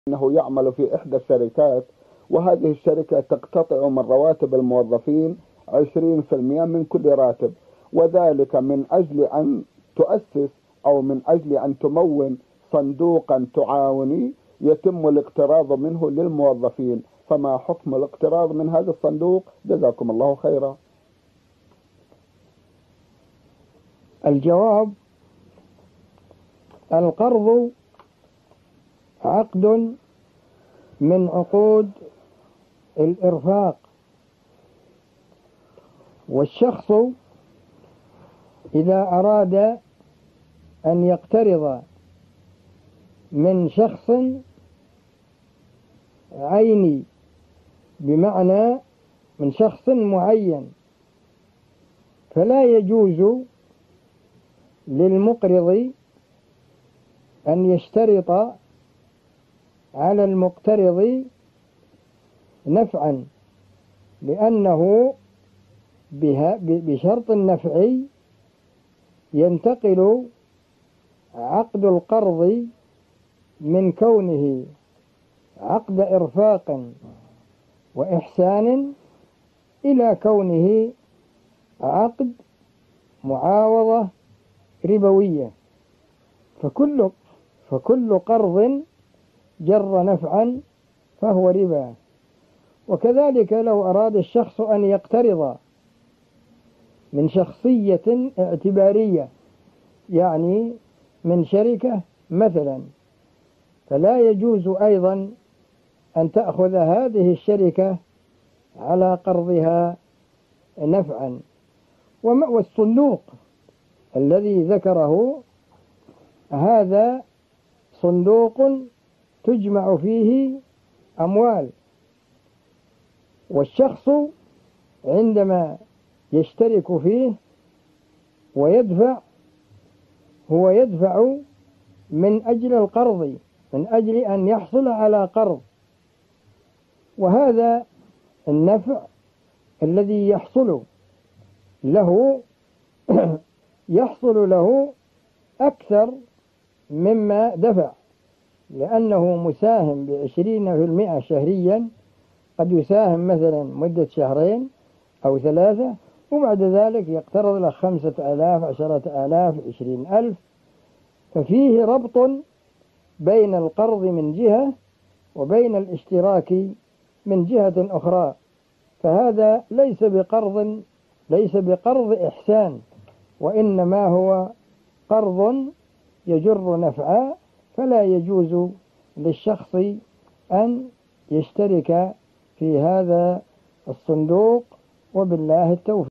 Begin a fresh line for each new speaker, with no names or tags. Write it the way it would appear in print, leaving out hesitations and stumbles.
أنه يعمل في إحدى الشركات، وهذه الشركة تقتطع من رواتب الموظفين 20% من كل راتب، وذلك من أجل أن تؤسس أو من أجل أن تمول صندوقا تعاوني يتم الاقتراض منه للموظفين. فما حكم الاقتراض من هذا الصندوق؟ جزاكم الله خيرا.
الجواب: القرض عقد من عقود الإرفاق، والشخص إذا أراد أن يقترض من شخص عيني، بمعنى من شخص معين، فلا يجوز للمقرض أن يشترط على المقترض نفعا، لأنه بشرط النفع ينتقل عقد القرض من كونه عقد إرفاق وإحسان إلى كونه عقد معاوضة ربوية، فكل قرض جر نفعا فهو ربا. وكذلك لو أراد الشخص أن يقترض من شخصية اعتبارية، يعني من شركة مثلا، فلا يجوز أيضا أن تأخذ هذه الشركة على قرضها نفعا. والصندوق الذي ذكره هذا صندوق تجمع فيه أموال، والشخص عندما يشترك فيه ويدفع، هو يدفع من أجل القرض، من أجل أن يحصل على قرض، وهذا النفع الذي يحصل له يحصل له أكثر مما دفع، لأنه مساهم ب20% شهريا، قد يساهم مثلا مدة شهرين أو 3، وبعد ذلك يقترض له 5,000 10,000 20,000، ففيه ربط بين القرض من جهة وبين الاشتراك من جهة أخرى، فهذا ليس بقرض إحسان، وإنما هو قرض يجر نفعا، فلا يجوز للشخص أن يشترك في هذا الصندوق، وبالله التوفيق.